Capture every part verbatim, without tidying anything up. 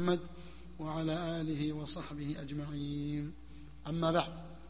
محمد وعلى آله وصحبه أجمعين. أما بعد،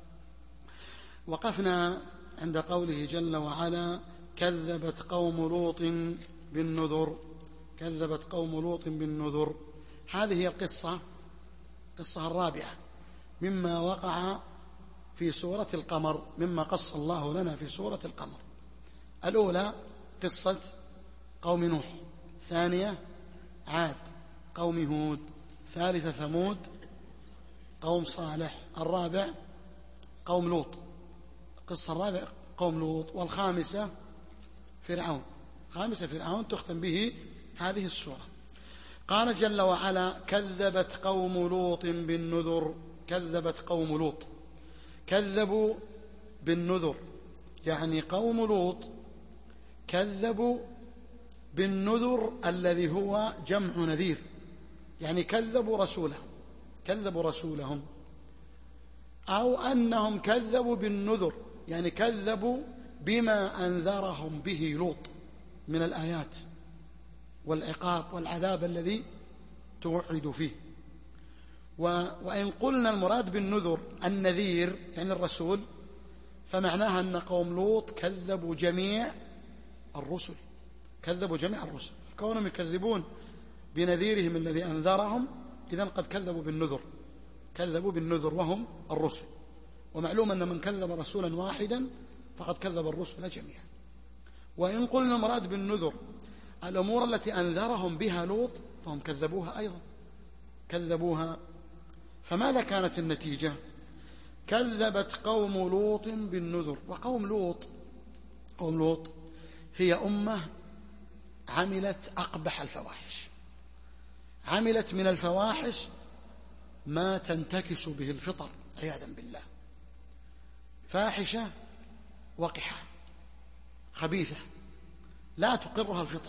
وقفنا عند قوله جل وعلا: كذبت قوم لوط بالنذر. كذبت قوم لوط بالنذر. هذه هي القصة القصة الرابعة مما وقع في سورة القمر، مما قص الله لنا في سورة القمر. الأولى قصة قوم نوح، ثانية عاد قوم هود، ثالثة ثمود قوم صالح، الرابع قوم لوط. القصة الرابعة قوم لوط، والخامسة فرعون. خامسة فرعون تختم به هذه السورة. قال جل وعلا: كذبت قوم لوط بالنذر. كذبت قوم لوط، كذبوا بالنذر، يعني قوم لوط كذبوا بالنذر الذي هو جمع نذير، يعني كذبوا رسولهم كذبوا رسولهم أو أنهم كذبوا بالنذر، يعني كذبوا بما أنذرهم به لوط من الآيات والعقاب والعذاب الذي توعد فيه. وإن قلنا المراد بالنذر النذير يعني الرسول، فمعناها أن قوم لوط كذبوا جميع الرسل كذبوا جميع الرسل كونهم يكذبون بنذيرهم الذي أنذرهم، إذن قد كذبوا بالنذر كذبوا بالنذر وهم الرسل. ومعلوم أن من كذب رسولا واحدا فقد كذب الرسل جميعا. وإن قلنا المراد بالنذر الأمور التي أنذرهم بها لوط فهم كذبوها أيضا كذبوها. فماذا كانت النتيجة؟ كذبت قوم لوط بالنذر. وقوم لوط قوم لوط هي أمة عملت أقبح الفواحش، عملت من الفواحش ما تنتكس به الفطر عياذا بالله، فاحشة وقحة خبيثة لا تقرها الفطر،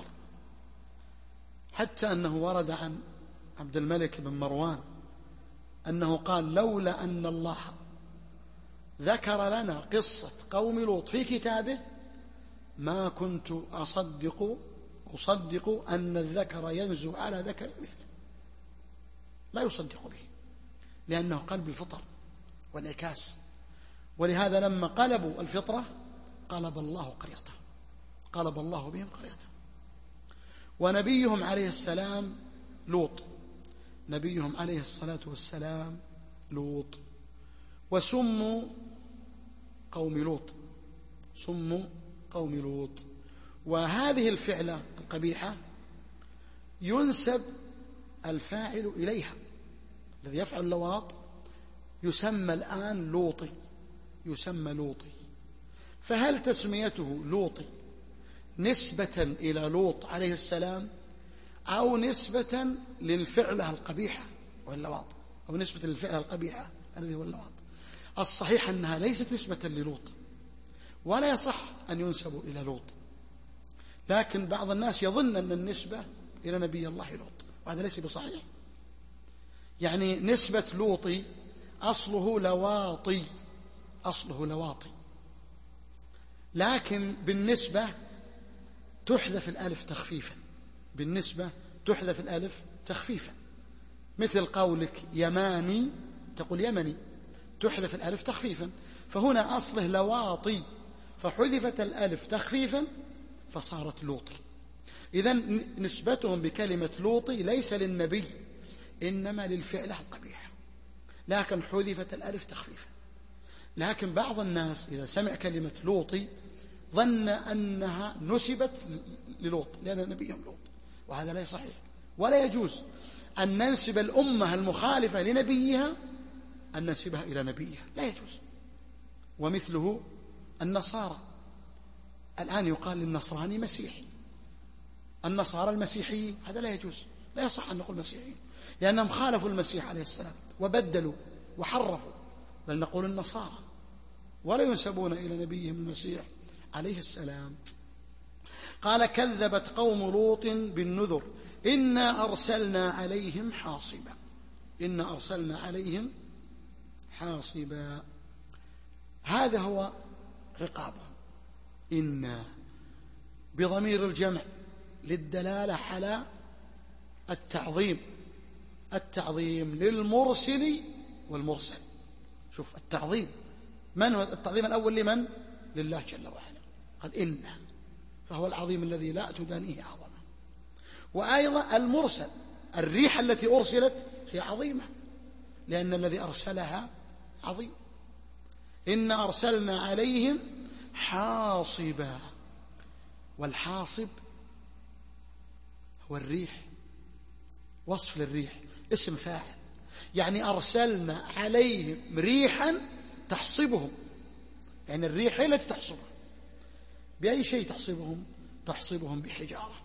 حتى أنه ورد عن عبد الملك بن مروان أنه قال: لولا أن الله ذكر لنا قصة قوم لوط في كتابه ما كنت أصدق أصدق أن الذكر ينزو على ذكر مثله. لا يصدق به لأنه قلب الفطر والإنعكاس. ولهذا لما قلبوا الفطرة قلب الله قريته قلب الله بهم قريته. ونبيهم عليه السلام لوط نبيهم عليه الصلاة والسلام لوط وسموا قوم لوط سموا قوم لوط. وهذه الفعلة القبيحة ينسب الفاعل إليها، الذي يفعل اللواط يسمى الآن لوطي يسمى لوطي. فهل تسميته لوطي نسبة إلى لوط عليه السلام أو نسبة للفعلة القبيحة واللواط أو نسبة للفعلة القبيحة الذي هو اللواط؟ الصحيح أنها ليست نسبة للوط ولا يصح أن ينسبوا إلى لوط، لكن بعض الناس يظن أن النسبة إلى نبي الله لوط، وهذا ليس بصحيح. يعني نسبة لوطي أصله لواطي أصله لواطي لكن بالنسبة تحذف الألف تخفيفا بالنسبة تحذف الألف تخفيفا مثل قولك يماني تقول يمني، تحذف الألف تخفيفا. فهنا أصله لواطي فحذفت الألف تخفيفا فصارت لوطي. إذن نسبتهم بكلمة لوطي ليس للنبي إنما للفعلة القبيحة، لكن حذفت الألف تخفيفا. لكن بعض الناس إذا سمع كلمة لوطي ظن أنها نسبت للوط لأن نبيهم لوط، وهذا لا صحيح. ولا يجوز أن ننسب الأمة المخالفة لنبيها أن ننسبها إلى نبيها، لا يجوز. ومثله النصارى، الآن يقال للنصراني مسيحي، النصارى المسيحيين، هذا لا يجوز، لا يصح أن نقول مسيحيين لأنهم خالفوا المسيح عليه السلام وبدلوا وحرفوا، بل نقول النصارى ولا ينسبون إلى نبيهم المسيح عليه السلام. قال: كذبت قوم لوط بالنذر إنا أرسلنا عليهم حاصبا إنا أرسلنا عليهم حاصبا. هذا هو عقابهم. إنا بضمير الجمع للدلالة على التعظيم التعظيم للمرسل والمرسل. شوف التعظيم، من هو التعظيم الأول؟ لمن؟ لله جل وعلا. قال إنا، فهو العظيم الذي لا تدانيه عظمة. وأيضا المرسل، الريح التي أرسلت هي عظيمة، لأن الذي أرسلها عظيم. إنا أرسلنا عليهم حاصبا، والحاصب هو الريح، وصف للريح، اسم فاعل، يعني أرسلنا عليهم ريحا تحصبهم، يعني الريح هي التي تحصبهم. بأي شيء تحصبهم؟ تحصبهم بحجارة،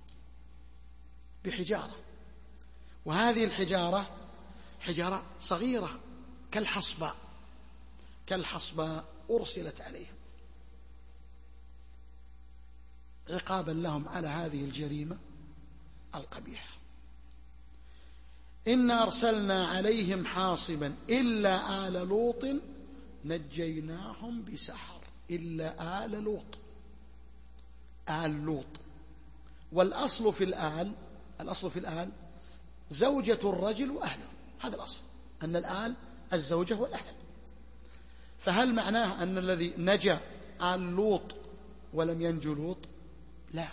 بحجارة. وهذه الحجارة حجارة صغيرة كالحصباء، كالحصباء أرسلت عليهم عقابا لهم على هذه الجريمة القبيحة. إنا أرسلنا عليهم حاصبا إلا آل لوط نجيناهم بسحر. إلا آل لوط، آل لوط. والأصل في الآل، الأصل في الآل زوجة الرجل وأهله، هذا الأصل، أن الآل الزوجة والأهل. فهل معناه أن الذي نجا آل لوط ولم ينجو لوط؟ لا،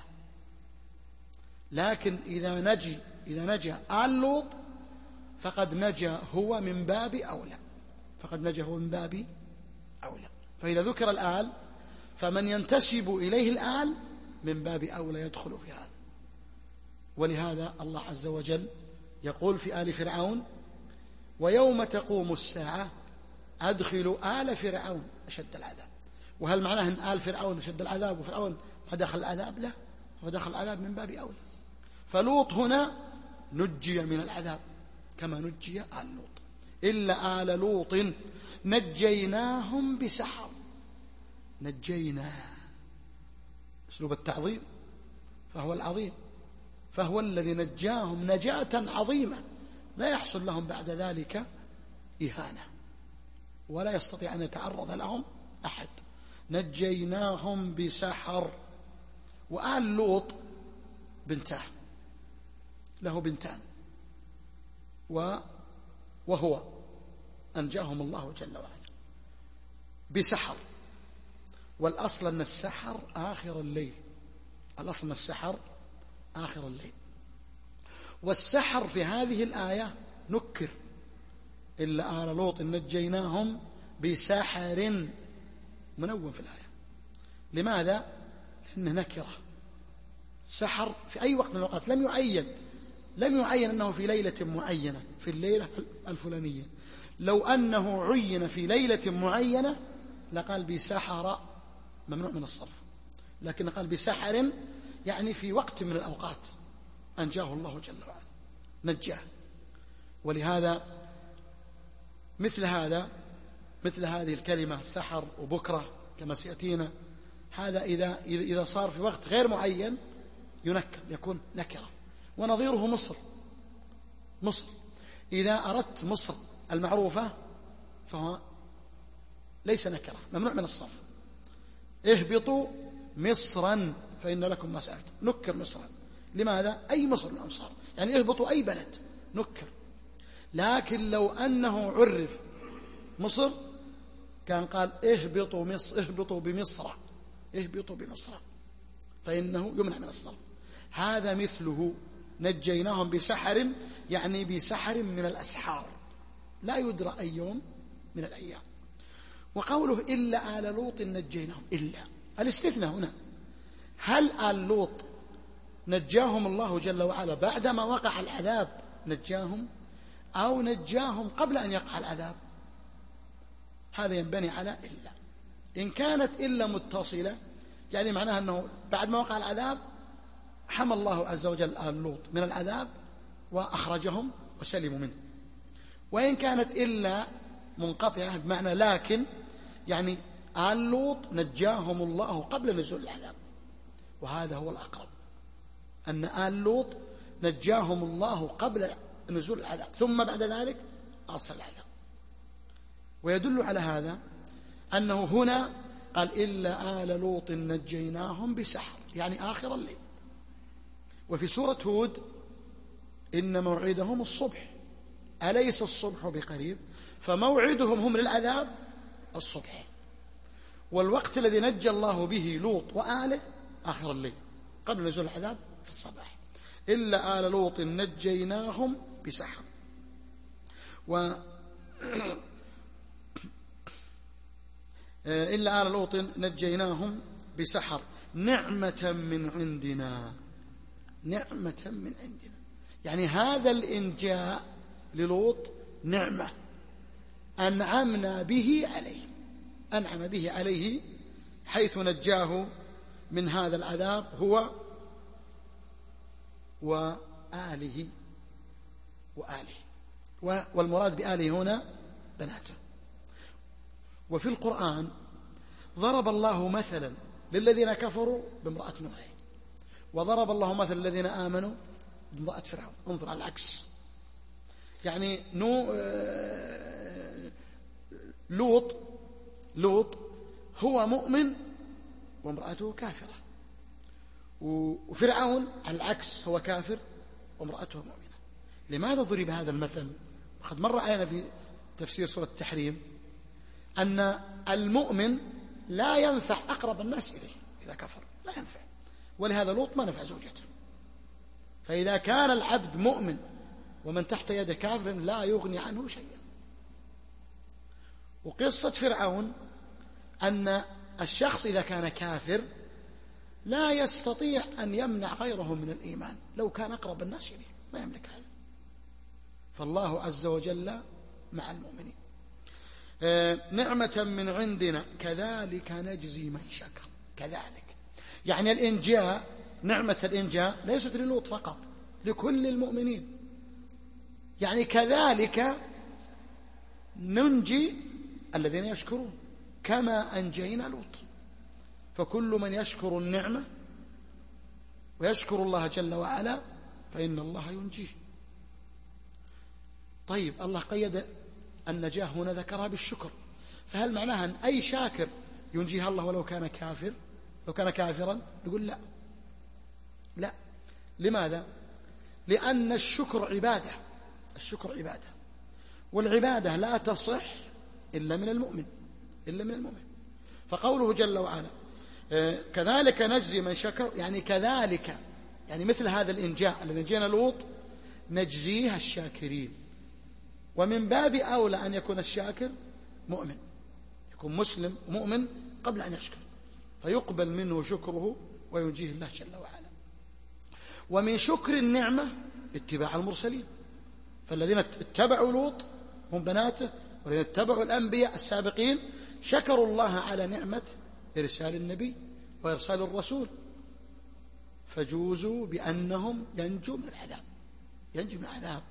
لكن إذا نجي إذا نجا آل لوط فقد نجا هو من باب أولى، فقد نجا هو من باب أولى. فإذا ذكر الآل فمن ينتسب إليه الآل من باب أولى يدخل في هذا. ولهذا الله عز وجل يقول في آل فرعون: ويوم تقوم الساعة أدخلوا آل فرعون أشد العذاب. وهل معناه أن آل فرعون أشد العذاب وفرعون ما دخل العذاب؟ لا، هو دخل العذاب من باب أولى. فلوط هنا نجي من العذاب كما نجي آل لوط. إلا آل لوط نجيناهم بسحر. نجينا أسلوب التعظيم، فهو العظيم، فهو الذي نجاهم نجاة عظيمة لا يحصل لهم بعد ذلك إهانة، ولا يستطيع أن يتعرض لهم أحد. نجيناهم بسحر. وآل لوط بنتان، له بنتان، وهو أنجاهم الله جل وعلا بسحر. والأصل أن السحر آخر الليل، الأصل أن السحر آخر الليل. والسحر في هذه الآية نكر: إلا آل لوط نجيناهم بسحر، منون في الآية. لماذا؟ لأنه نكرة. سحر في أي وقت من الأوقات، لم يعين لم يعين أنه في ليلة معينة، في الليلة الفلانية. لو أنه عين في ليلة معينة لقال بسحر، ممنوع من الصرف، لكن قال بسحر يعني في وقت من الأوقات أنجاه الله جل وعلا، نجاه. ولهذا مثل هذا مثل هذه الكلمة سحر وبكرة كما سيأتينا، هذا إذا إذا صار في وقت غير معين ينكر، يكون نكرة. ونظيره مصر. مصر إذا أردت مصر المعروفة فهو ليس نكرة، ممنوع من الصرف. اهبطوا مصرا فإن لكم ما سألتم، نكر مصرا. لماذا؟ أي مصر من الأمصار، يعني اهبطوا أي بلد، نكر. لكن لو أنه عرف مصر كان قال اهبطوا مصر، اهبطوا بمصر، اهبطوا بمصر، فإنه يمنع من الصرف. هذا مثله نجيناهم بسحر، يعني بسحر من الأسحار لا يدرى أي يوم من الأيام. وقوله إلا آل لوط نجيناهم، إلا الاستثناء هنا، هل آل لوط نجاهم الله جل وعلا بعدما وقع العذاب نجاهم، أو نجاهم قبل أن يقع العذاب؟ هذا ينبني على إلا. إن كانت إلا متصلة يعني معناها أنه بعد ما وقع العذاب حمى الله عز وجل آل لوط من العذاب وأخرجهم وسلموا منه. وإن كانت إلا منقطعة بمعنى لكن، يعني آل لوط نجاهم الله قبل نزول العذاب، وهذا هو الأقرب، أن آل لوط نجاهم الله قبل نزول العذاب ثم بعد ذلك أرسل العذاب. ويدل على هذا أنه هنا قال إلا آل لوط نجيناهم بسحر، يعني آخر الليل. وفي سورة هود إن موعدهم الصبح، أليس الصبح بقريب؟ فموعدهم هم للعذاب الصبح، والوقت الذي نجى الله به لوط وآله آخر الليل قبل نزول العذاب في الصباح. إلا آل لوط نجيناهم بسحر و إلا آل لوط نجيناهم بسحر نعمة من عندنا، نعمة من عندنا، يعني هذا الإنجاء للوط نعمة أنعمنا به عليه، أنعم به عليه حيث نجاه من هذا العذاب هو وآله وآله، والمراد بآله هنا بناته. وفي القرآن ضرب الله مثلا للذين كفروا بامرأة نوح، وضرب الله مثلا للذين آمنوا بامرأة فرعون. انظر على العكس، يعني نو لوط لوط هو مؤمن وامرأته كافرة، وفرعون على العكس هو كافر وامرأته مؤمنة. لماذا ضرب هذا المثل؟ وقد مر علينا في تفسير سورة التحريم أن المؤمن لا ينفع أقرب الناس إليه إذا كفر، لا ينفع، ولهذا لوط ما نفع زوجته. فإذا كان العبد مؤمن ومن تحت يده كافر لا يغني عنه شيئا. وقصة فرعون أن الشخص إذا كان كافر لا يستطيع أن يمنع غيره من الإيمان لو كان أقرب الناس إليه، ما يملك هذا. فالله عز وجل مع المؤمنين. نعمة من عندنا كذلك نجزي من شكر. كذلك يعني الإنجاء، نعمة الإنجاء ليست للوط فقط، لكل المؤمنين. يعني كذلك ننجي الذين يشكرون كما أنجينا لوط. فكل من يشكر النعمة ويشكر الله جل وعلا فإن الله ينجيه. طيب الله قيد النجاة هنا ذكرها بالشكر، فهل معناها أن أي شاكر ينجيها الله ولو كان كافر؟ لو كان كافرا نقول لا لا. لماذا؟ لأن الشكر عبادة، الشكر عبادة، والعبادة لا تصح إلا من المؤمن، إلا من المؤمن. فقوله جل وعلا كذلك نجزي من شكر، يعني كذلك، يعني مثل هذا الإنجاء الذي نجينا لوط نجزيها الشاكرين. ومن باب أولى أن يكون الشاكر مؤمن، يكون مسلم مؤمن قبل أن يشكر، فيقبل منه شكره وينجيه الله جل وعلا. ومن شكر النعمة اتباع المرسلين، فالذين اتبعوا لوط هم بناته، والذين اتبعوا الأنبياء السابقين شكروا الله على نعمة إرسال النبي وإرسال الرسول، فجوزوا بأنهم ينجوا من العذاب، ينجوا من العذاب.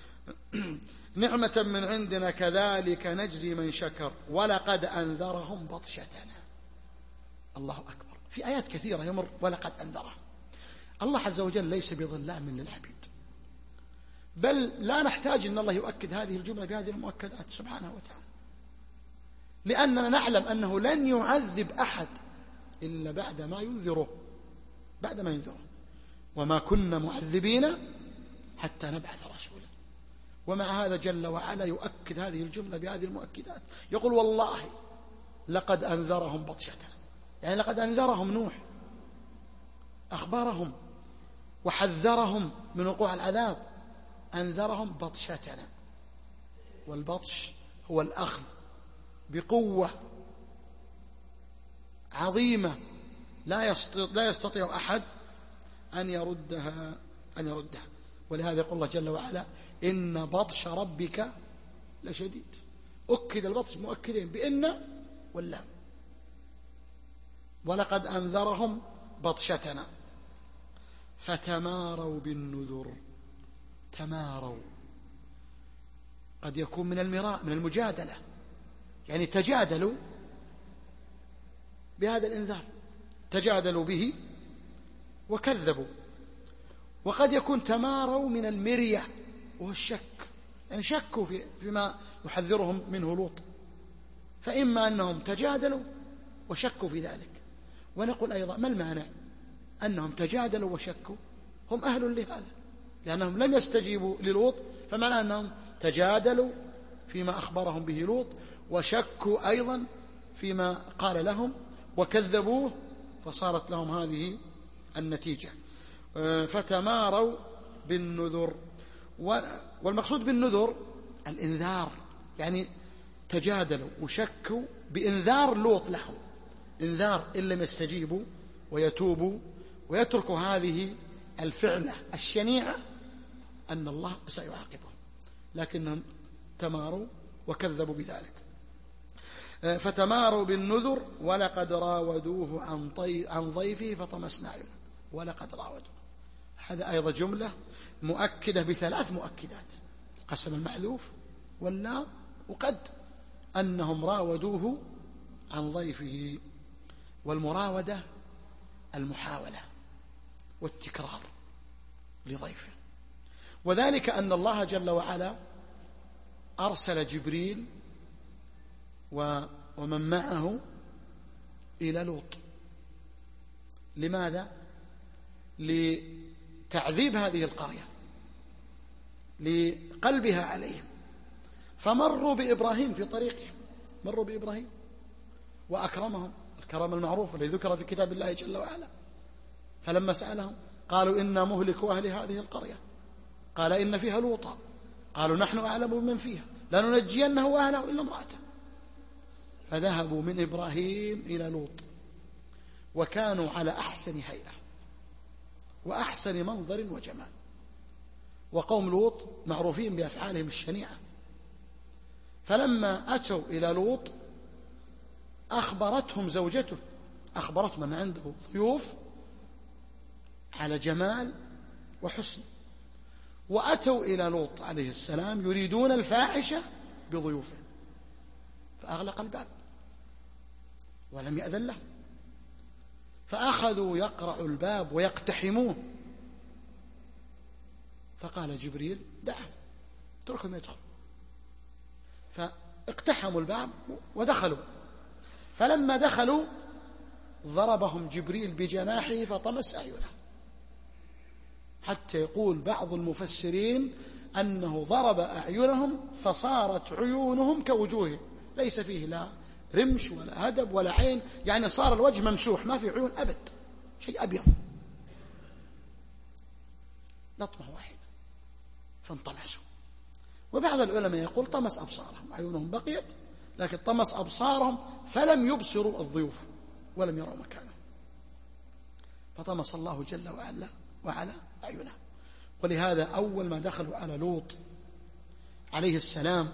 نعمة من عندنا كذلك نجزي من شكر ولقد أنذرهم بطشتنا. الله أكبر، في آيات كثيرة يمر ولقد أنذرهم. الله عز وجل ليس بظلام للعبيد، بل لا نحتاج أن الله يؤكد هذه الجملة بهذه المؤكدات سبحانه وتعالى، لأننا نعلم أنه لن يعذب أحد إلا بعد ما ينذره، بعد ما ينذره. وما كنا معذبين حتى نبعث رسولا. ومع هذا جل وعلا يؤكد هذه الجملة بهذه المؤكدات، يقول والله لقد أنذرهم بطشتنا، يعني لقد أنذرهم نوح، أخبرهم وحذرهم من وقوع العذاب، أنذرهم بطشتنا. والبطش هو الأخذ بقوة عظيمة لا يستطيع, لا يستطيع أحد أن يردها أن يردها ولهذا يقول الله جل وعلا إن بطش ربك لشديد. أكد البطش مؤكدين بإن واللام. ولقد أنذرهم بطشتنا فتماروا بالنذر. تماروا قد يكون من المراء، من المجادلة، يعني تجادلوا بهذا الإنذار، تجادلوا به وكذبوا. وقد يكون تماروا من المرية وهو الشك، يعني شكوا في فيما يحذرهم منه لوط، فإما أنهم تجادلوا وشكوا في ذلك. ونقول أيضا ما المانع أنهم تجادلوا وشكوا، هم أهل لهذا، لأنهم لم يستجيبوا للوط، فمعنى أنهم تجادلوا فيما أخبرهم به لوط، وشكوا أيضا فيما قال لهم، وكذبوه، فصارت لهم هذه النتيجة. فتماروا بالنذر. والمقصود بالنذر الإنذار، يعني تجادلوا وشكوا بإنذار لوط لهم، إنذار إن لم يستجيبوا ويتوبوا ويتركوا هذه الفعلة الشنيعة أن الله سيعاقبهم، لكنهم تماروا وكذبوا بذلك. فتماروا بالنذر ولقد راودوه عن, طي... عن ضيفه فطمسنا أعينه. ولقد راودوه، هذا أيضا جملة مؤكدة بثلاث مؤكدات: القسم المحذوف واللام وقد، أنهم راودوه عن ضيفه. والمراودة المحاولة والتكرار لضيفه، وذلك أن الله جل وعلا أرسل جبريل ومن معه إلى لوط. لماذا؟ لتعذيب هذه القرية، لقلبها عليهم. فمروا بإبراهيم في طريقهم، مروا بإبراهيم وأكرمهم الكرم المعروف الذي ذكر في كتاب الله جل وعلا. فلما سألهم قالوا إنا مهلكوا أهل هذه القرية، قال إن فيها لوطا، قالوا نحن أعلم بمن فيها لننجينه وأهله إلا امرأته. فذهبوا من إبراهيم إلى لوط، وكانوا على أحسن هيئة وأحسن منظر وجمال. وقوم لوط معروفين بأفعالهم الشنيعة. فلما أتوا إلى لوط أخبرتهم زوجته، أخبرت من عنده ضيوف على جمال وحسن، وأتوا إلى لوط عليه السلام يريدون الفاحشة بضيوفه، فأغلق الباب ولم يأذن له، فأخذوا يقرعوا الباب ويقتحموه. فقال جبريل دعهم، اتركهم يدخل. فاقتحموا الباب ودخلوا. فلما دخلوا ضربهم جبريل بجناحه فطمس أعينهم، حتى يقول بعض المفسرين أنه ضرب أعينهم فصارت عيونهم كوجوههم، ليس فيه لا رمش ولا هدب ولا عين، يعني صار الوجه ممسوح ما في عيون أبد، شيء أبيض، لطمة واحدة فانطمسوا. وبعض العلماء يقول طمس أبصارهم، عيونهم بقيت لكن طمس أبصارهم فلم يبصروا الضيوف ولم يروا مكانه، فطمس الله جل وعلا وعلا أعينهم. ولهذا أول ما دخلوا على لوط عليه السلام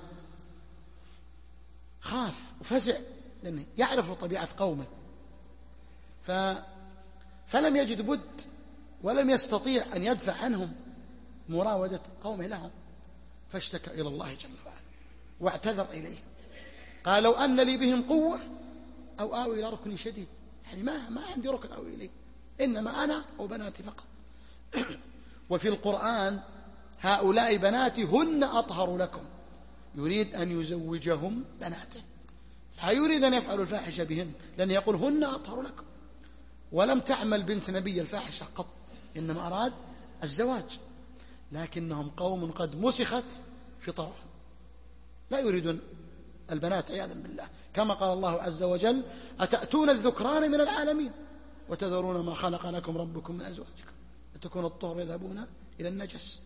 خاف وفزع، لأنه يعرف طبيعة قومه، ف... فلم يجد بد ولم يستطيع أن يدفع عنهم مراودة قومه لهم، فاشتكى إلى الله جل وعلا واعتذر إليه، قال لو أن لي بهم قوة أو آوي إلى ركن شديد، يعني ما, ما عندي ركن أوي إليه، إنما أنا وبناتي فقط. وفي القرآن هؤلاء بناتي هن أطهر لكم، يريد أن يزوجهم بناته، لا يريد أن يفعلوا الفاحشة بهن، لأن يقول هن أطهر لكم. ولم تعمل بنت نبي الفاحشة قط، إنما أراد الزواج، لكنهم قوم قد مسخت فطرهم، لا يريدون البنات عياذا بالله، كما قال الله عز وجل أتأتون الذكران من العالمين وتذرون ما خلق لكم ربكم من أزواجكم أتكون الطهر يذهبون إلى النجس.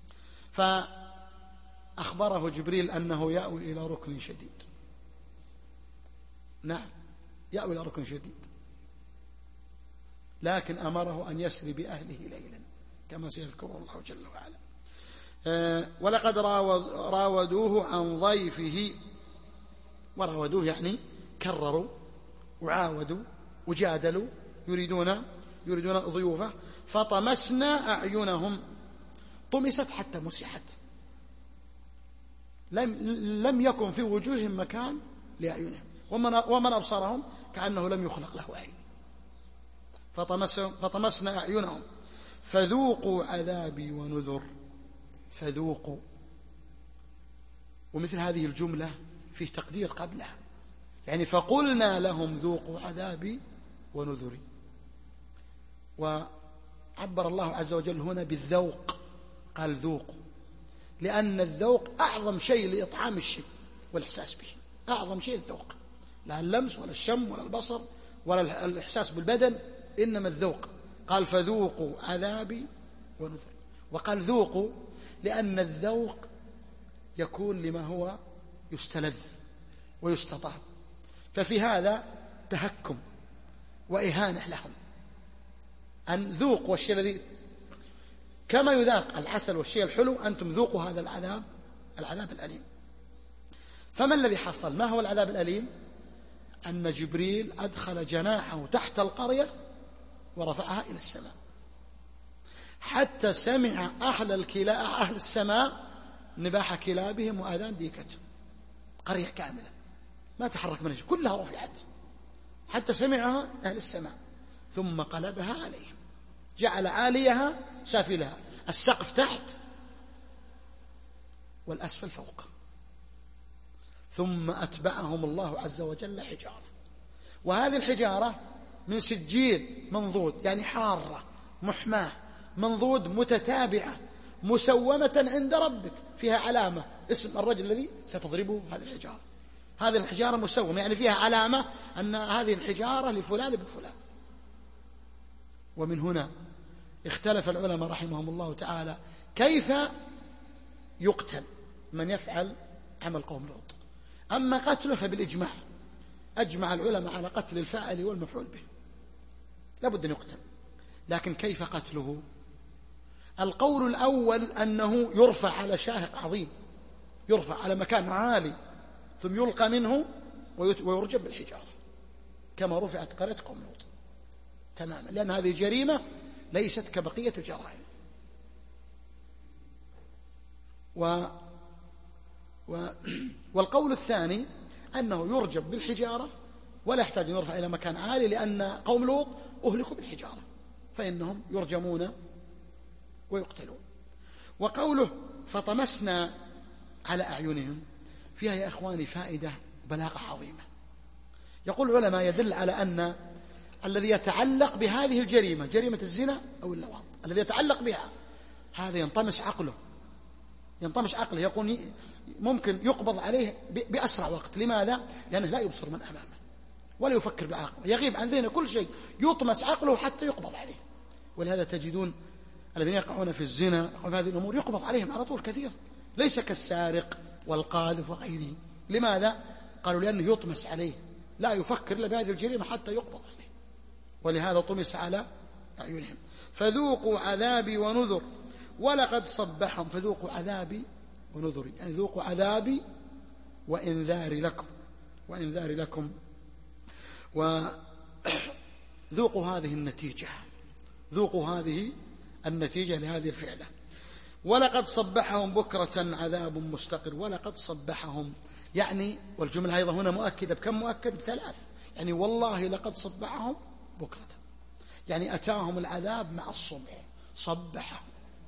فأخبره جبريل أنه يأوي إلى ركن شديد، نعم يأوي إلى ركن شديد، لكن أمره أن يسري بأهله ليلا كما سيذكر الله جل وعلا. أه ولقد راودوه عن ضيفه، وراودوه يعني كرروا وعاودوا وجادلوا، يريدون يريدون ضيوفه. فطمسنا أعينهم، طمست حتى مسحت، لم, لم يكن في وجوههم مكان لأعينهم، ومن, ومن أبصرهم كأنه لم يخلق له عين. فطمس فطمسنا أعينهم فذوقوا عذابي ونذر. فذوقوا، ومثل هذه الجملة فيه تقدير قبلها، يعني فقلنا لهم ذوقوا عذابي ونذري. وعبر الله عز وجل هنا بالذوق، قال ذوقوا، لأن الذوق أعظم شيء لإطعام الشيء والإحساس به، أعظم شيء الذوق، لا اللمس ولا الشم ولا البصر ولا الإحساس بالبدن، إنما الذوق. قال فذوقوا عذابي ونذر. وقال ذوقوا لأن الذوق يكون لما هو يستلذ ويستطاب، ففي هذا تهكم وإهانة لهم. أن ذوقوا الشيء الذي كما يذاق العسل والشيء الحلو، أنتم ذوقوا هذا العذاب، العذاب الأليم. فما الذي حصل؟ ما هو العذاب الأليم؟ أن جبريل أدخل جناحه تحت القرية ورفعها إلى السماء، حتى سمع أهل الكلا أهل السماء نباح كلابهم وآذان ديكتهم. قرية كاملة ما تحرك منها، كلها رفعت حتى سمعها أهل السماء، ثم قلبها عليهم، جعل عاليها سافلها، السقف تحت والأسفل فوق. ثم أتبعهم الله عز وجل حجارة، وهذه الحجارة من سجيل منضود، يعني حارة محماة منضود متتابعة مسومة عند ربك، فيها علامة اسم الرجل الذي ستضربه هذه الحجارة. هذه الحجارة مسومة يعني فيها علامة أن هذه الحجارة لفلان بفلان. ومن هنا اختلف العلماء رحمهم الله تعالى كيف يقتل من يفعل عمل قوم لوط. أما قتله فبالإجماع، أجمع العلماء على قتل الفاعل والمفعول به، لابد أن يقتل. لكن كيف قتله؟ القول الأول أنه يرفع على شاهق عظيم، يرفع على مكان عالي ثم يلقى منه ويرجم بالحجارة كما رفعت قرية قوم لوط تماما، لأن هذه جريمة ليست كبقية الجرائم. و... و... والقول الثاني أنه يرجم بالحجارة ولا يحتاج أن يرفع إلى مكان عالي، لأن قوم لوط أهلكوا بالحجارة فإنهم يرجمون ويقتلون. وقوله فطمسنا على أعينهم فيها يا إخواني فائدة بلاغة عظيمة. يقول العلماء يدل على أن الذي يتعلق بهذه الجريمة، جريمة الزنا أو اللواط، الذي يتعلق بها هذا ينطمس عقله، ينطمس عقله، يكون ممكن يقبض عليه بأسرع وقت. لماذا؟ لأنه لا يبصر من أمامه ولا يفكر بعقله، يغيب عن ذهنه كل شيء، يطمس عقله حتى يقبض عليه. ولهذا تجدون الذين يقعون في الزنا وفي هذه الأمور يقبض عليهم على طول كثير، ليس كالسارق والقاذف وغيره. لماذا؟ قالوا لأنه يطمس عليه، لا يفكر إلا بهذه الجريمة حتى يقبض عليه، ولهذا طمس على أعينهم. فذوقوا عذابي ونذر ولقد صبحهم، فذوقوا عذابي ونذري يعني ذوقوا عذابي وإنذاري لكم، وإنذاري لكم وذوقوا هذه النتيجة، ذوقوا هذه النتيجة لهذه الفعلة. ولقد صبحهم بكرة عذاب مستقر، ولقد صبحهم يعني، والجملة أيضا هنا مؤكدة بكم مؤكد؟ بثلاث، يعني والله لقد صبحهم بكرة، يعني أتاهم العذاب مع الصبح صبحهم.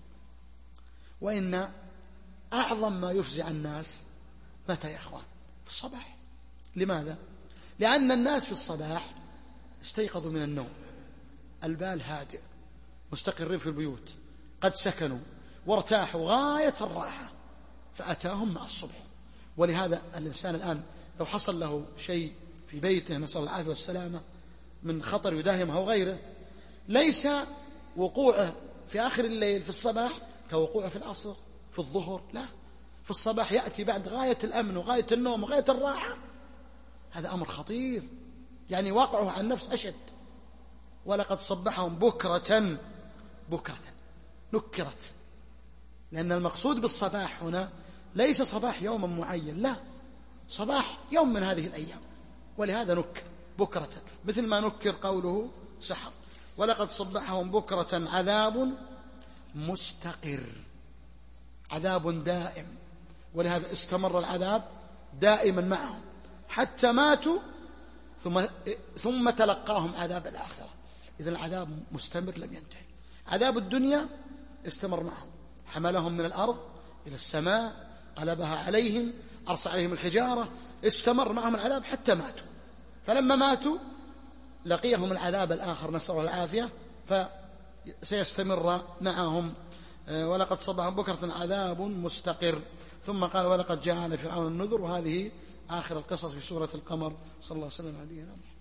وإن أعظم ما يفزع الناس متى يا إخوان؟ في الصباح. لماذا؟ لأن الناس في الصباح استيقظوا من النوم، البال هادئ، مستقرين في البيوت، قد سكنوا وارتاحوا غاية الراحة، فأتاهم مع الصبح. ولهذا الإنسان الآن لو حصل له شيء في بيته نسأل الله العافية والسلامة من خطر يداهمه أو غيره، ليس وقوعه في آخر الليل في الصباح كوقوعه في العصر في الظهر، لا، في الصباح يأتي بعد غاية الأمن وغاية النوم وغاية الراحة. هذا أمر خطير، يعني واقعه عن نفس أشد. ولقد صبحهم بكرة، بكرة نكرت، لأن المقصود بالصباح هنا ليس صباح يوم معين، لا، صباح يوم من هذه الأيام، ولهذا نكر بكرة، مثل ما نكر قوله سحر. ولقد صبحهم بكرة عذاب مستقر، عذاب دائم، ولهذا استمر العذاب دائما معهم حتى ماتوا، ثم ثم تلقاهم عذاب الآخرة. إذن العذاب مستمر لم ينتهي. عذاب الدنيا استمر معهم، حملهم من الأرض إلى السماء، قلبها عليهم، أرسل عليهم الحجارة، استمر معهم العذاب حتى ماتوا. فلما ماتوا لقيهم العذاب الآخر نسأل الله العافية، فسيستمر معهم ولقد صبح بكرة عذاب مستقر، ثم قال ولقد جاء على فرعون النذر، وهذه آخر القصص في سورة القمر. صلى الله عليه وسلم عليه.